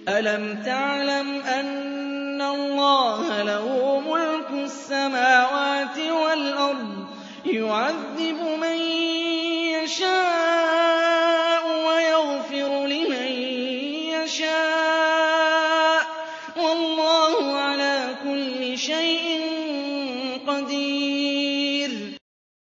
أَلَمْ تَعْلَمْ أَنَّ اللَّهَ لَهُ مُلْكُ السَّمَاوَاتِ وَالْأَرْضِ يُعَذِّبُ مَن يَشَاءُ وَيَغْفِرُ لِمَن يَشَاءُ ۗ وَاللَّهُ عَلَىٰ كُلِّ شَيْءٍ